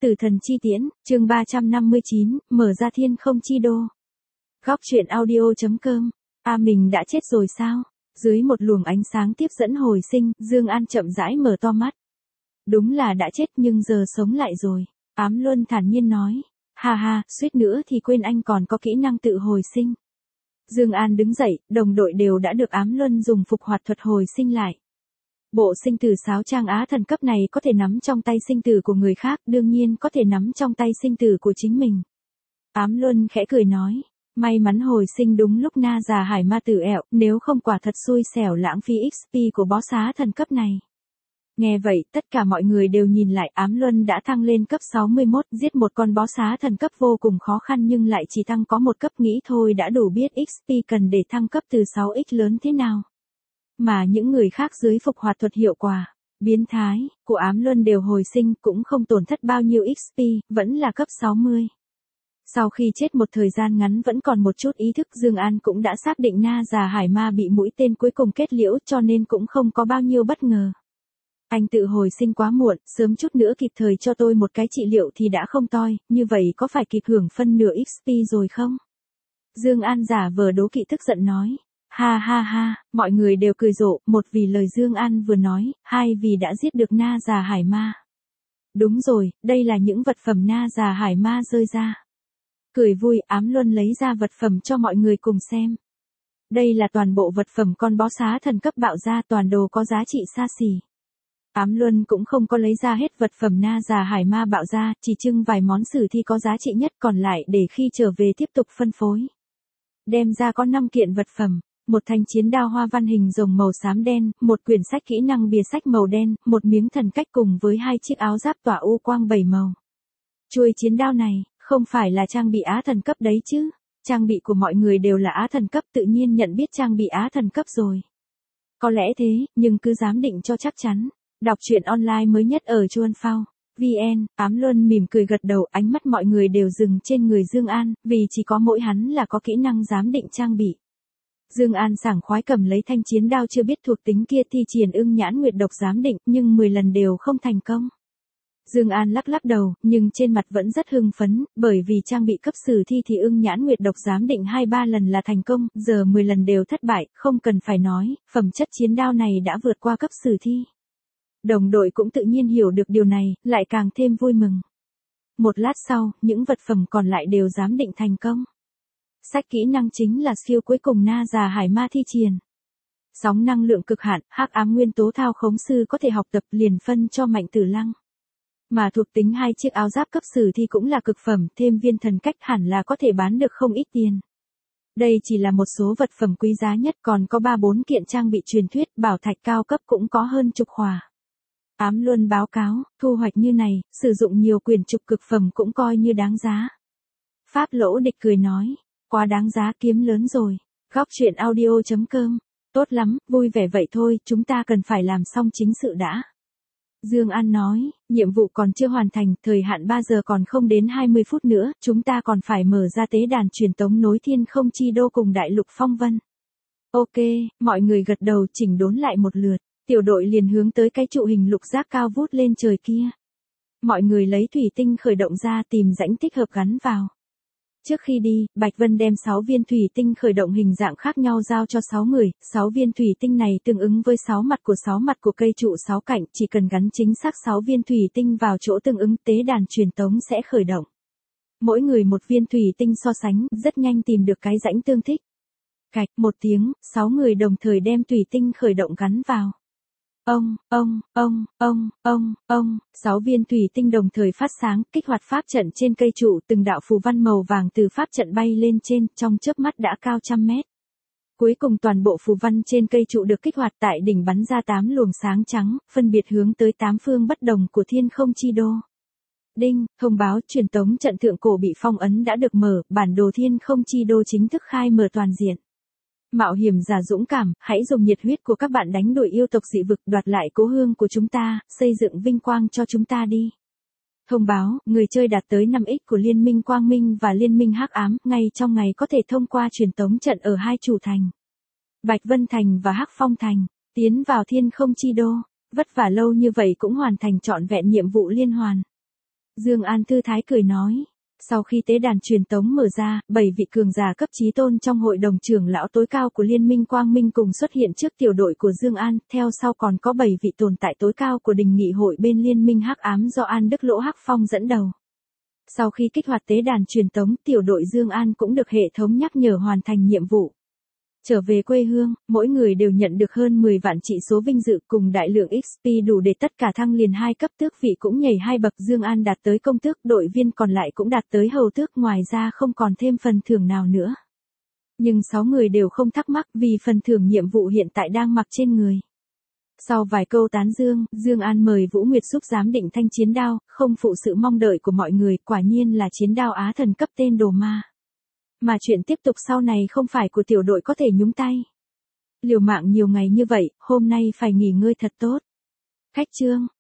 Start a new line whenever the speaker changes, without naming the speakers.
Tử thần chi tiễn, chương 359, mở ra thiên không chi đô. Góc truyện audio.com. Mình đã chết rồi sao? Dưới một luồng ánh sáng tiếp dẫn hồi sinh, Dương An chậm rãi mở to mắt. Đúng là đã chết nhưng giờ sống lại rồi. Ám Luân thản nhiên nói. Ha ha, suýt nữa thì quên anh còn có kỹ năng tự hồi sinh. Dương An đứng dậy, đồng đội đều đã được Ám Luân dùng phục hoạt thuật hồi sinh lại. Bộ sinh tử sáo trang á thần cấp này có thể nắm trong tay sinh tử của người khác, đương nhiên có thể nắm trong tay sinh tử của chính mình. Ám Luân khẽ cười nói, may mắn hồi sinh đúng lúc na già hải ma tử ẹo, nếu không quả thật xui xẻo lãng phí XP của bó xá thần cấp này. Nghe vậy, tất cả mọi người đều nhìn lại. Ám Luân đã thăng lên cấp 61, giết một con bó xá thần cấp vô cùng khó khăn nhưng lại chỉ tăng có một cấp, nghĩ thôi đã đủ biết XP cần để thăng cấp từ 6x lớn thế nào. Mà những người khác dưới phục hoạt thuật hiệu quả biến thái của Ám Luân đều hồi sinh, cũng không tổn thất bao nhiêu XP, vẫn là cấp 60. Sau khi chết một thời gian ngắn vẫn còn một chút ý thức, Dương An cũng đã xác định na già hải ma bị mũi tên cuối cùng kết liễu, cho nên cũng không có bao nhiêu bất ngờ. Anh tự hồi sinh quá muộn, sớm chút nữa kịp thời cho tôi một cái trị liệu thì đã không toi, như vậy có phải kịp hưởng phân nửa XP rồi không? Dương An giả vờ đố kỵ tức giận nói. Ha ha ha, mọi người đều cười rộ, một vì lời Dương An vừa nói, hai vì đã giết được na già hải ma. Đúng rồi, đây là những vật phẩm na già hải ma rơi ra. Cười vui, Ám Luân lấy ra vật phẩm cho mọi người cùng xem. Đây là toàn bộ vật phẩm con bó xá thần cấp bạo ra, toàn đồ có giá trị xa xỉ. Ám Luân cũng không có lấy ra hết vật phẩm na già hải ma bạo ra, chỉ trưng vài món sử thi có giá trị nhất còn lại để khi trở về tiếp tục phân phối. Đem ra có 5 kiện vật phẩm. Một thanh chiến đao hoa văn hình rồng màu xám đen, một quyển sách kỹ năng bìa sách màu đen, một miếng thần cách cùng với 2 chiếc áo giáp tỏa u quang 7 màu. Chuôi chiến đao này, không phải là trang bị á thần cấp đấy chứ? Trang bị của mọi người đều là á thần cấp, tự nhiên nhận biết trang bị á thần cấp rồi. Có lẽ thế, nhưng cứ giám định cho chắc chắn. Đọc truyện online mới nhất ở Chuan Phao VN. Ám Luân mỉm cười gật đầu, ánh mắt mọi người đều dừng trên người Dương An, vì chỉ có mỗi hắn là có kỹ năng giám định trang bị. Dương An sảng khoái cầm lấy thanh chiến đao chưa biết thuộc tính kia thi triển ưng nhãn nguyệt độc giám định, nhưng 10 lần đều không thành công. Dương An lắc lắc đầu, nhưng trên mặt vẫn rất hưng phấn, bởi vì trang bị cấp sử thi thì ưng nhãn nguyệt độc giám định 2-3 lần là thành công, giờ 10 lần đều thất bại, không cần phải nói, phẩm chất chiến đao này đã vượt qua cấp sử thi. Đồng đội cũng tự nhiên hiểu được điều này, lại càng thêm vui mừng. Một lát sau, những vật phẩm còn lại đều giám định thành công. Sách kỹ năng chính là skill cuối cùng na già hải ma thi triển. Sóng năng lượng cực hạn, hắc ám nguyên tố thao khống sư có thể học tập liền phân cho Mạnh Tử Lăng. Mà thuộc tính 2 chiếc áo giáp cấp sử thi cũng là cực phẩm, thêm viên thần cách hẳn là có thể bán được không ít tiền. Đây chỉ là một số vật phẩm quý giá nhất, còn có 3-4 kiện trang bị truyền thuyết, bảo thạch cao cấp cũng có hơn chục khỏa. Ám Luân báo cáo, thu hoạch như này, sử dụng nhiều quyển trục cực phẩm cũng coi như đáng giá. Pháp Lỗ Địch cười nói. Quá đáng giá, kiếm lớn rồi. Góc truyện audio.com. Tốt lắm, vui vẻ vậy thôi, chúng ta cần phải làm xong chính sự đã. Dương An nói, nhiệm vụ còn chưa hoàn thành, thời hạn 3 giờ còn không đến 20 phút nữa, chúng ta còn phải mở ra tế đàn truyền tống nối thiên không chi đô cùng đại lục phong vân. Ok, mọi người gật đầu chỉnh đốn lại một lượt, tiểu đội liền hướng tới cái trụ hình lục giác cao vút lên trời kia. Mọi người lấy thủy tinh khởi động ra tìm rãnh thích hợp gắn vào. Trước khi đi, Bạch Vân đem 6 viên thủy tinh khởi động hình dạng khác nhau giao cho 6 người, 6 viên thủy tinh này tương ứng với 6 mặt của cây trụ 6 cạnh, chỉ cần gắn chính xác 6 viên thủy tinh vào chỗ tương ứng, tế đàn truyền tống sẽ khởi động. Mỗi người một viên thủy tinh so sánh, rất nhanh tìm được cái rãnh tương thích. Cạch, một tiếng, 6 người đồng thời đem thủy tinh khởi động gắn vào. 6 viên thủy tinh đồng thời phát sáng, kích hoạt pháp trận trên cây trụ, từng đạo phù văn màu vàng từ pháp trận bay lên trên, trong chớp mắt đã cao trăm mét. Cuối cùng toàn bộ phù văn trên cây trụ được kích hoạt, tại đỉnh bắn ra 8 luồng sáng trắng, phân biệt hướng tới 8 phương bất đồng của thiên không chi đô. Đinh, thông báo truyền tống trận thượng cổ bị phong ấn đã được mở, bản đồ thiên không chi đô chính thức khai mở toàn diện. Mạo hiểm giả dũng cảm, hãy dùng nhiệt huyết của các bạn đánh đuổi yêu tộc dị vực, đoạt lại cố hương của chúng ta, xây dựng vinh quang cho chúng ta đi. Thông báo, người chơi đạt tới 5x của Liên minh Quang Minh và Liên minh Hắc Ám, ngay trong ngày có thể thông qua truyền tống trận ở 2 chủ thành. Bạch Vân Thành và Hắc Phong Thành, tiến vào thiên không chi đô. Vất vả lâu như vậy cũng hoàn thành trọn vẹn nhiệm vụ liên hoàn. Dương An thư thái cười nói. Sau khi tế đàn truyền tống mở ra, 7 vị cường giả cấp chí tôn trong hội đồng trưởng lão tối cao của Liên minh Quang Minh cùng xuất hiện trước tiểu đội của Dương An, theo sau còn có 7 vị tồn tại tối cao của đình nghị hội bên Liên minh Hắc Ám do An Đức Lỗ Hắc Phong dẫn đầu. Sau khi kích hoạt tế đàn truyền tống, tiểu đội Dương An cũng được hệ thống nhắc nhở hoàn thành nhiệm vụ. Trở về quê hương, mỗi người đều nhận được hơn 10 vạn trị số vinh dự cùng đại lượng XP đủ để tất cả thăng liền 2 cấp tước vị cũng nhảy 2 bậc. Dương An đạt tới công tước, đội viên còn lại cũng đạt tới hầu tước, ngoài ra không còn thêm phần thưởng nào nữa. Nhưng 6 người đều không thắc mắc vì phần thưởng nhiệm vụ hiện tại đang mặc trên người. Sau vài câu tán dương, Dương An mời Vũ Nguyệt giúp giám định thanh chiến đao, không phụ sự mong đợi của mọi người, quả nhiên là chiến đao Á thần cấp tên đồ ma. Mà chuyện tiếp tục sau này không phải của tiểu đội có thể nhúng tay. Liều mạng nhiều ngày như vậy, hôm nay phải nghỉ ngơi thật tốt. Khách trương,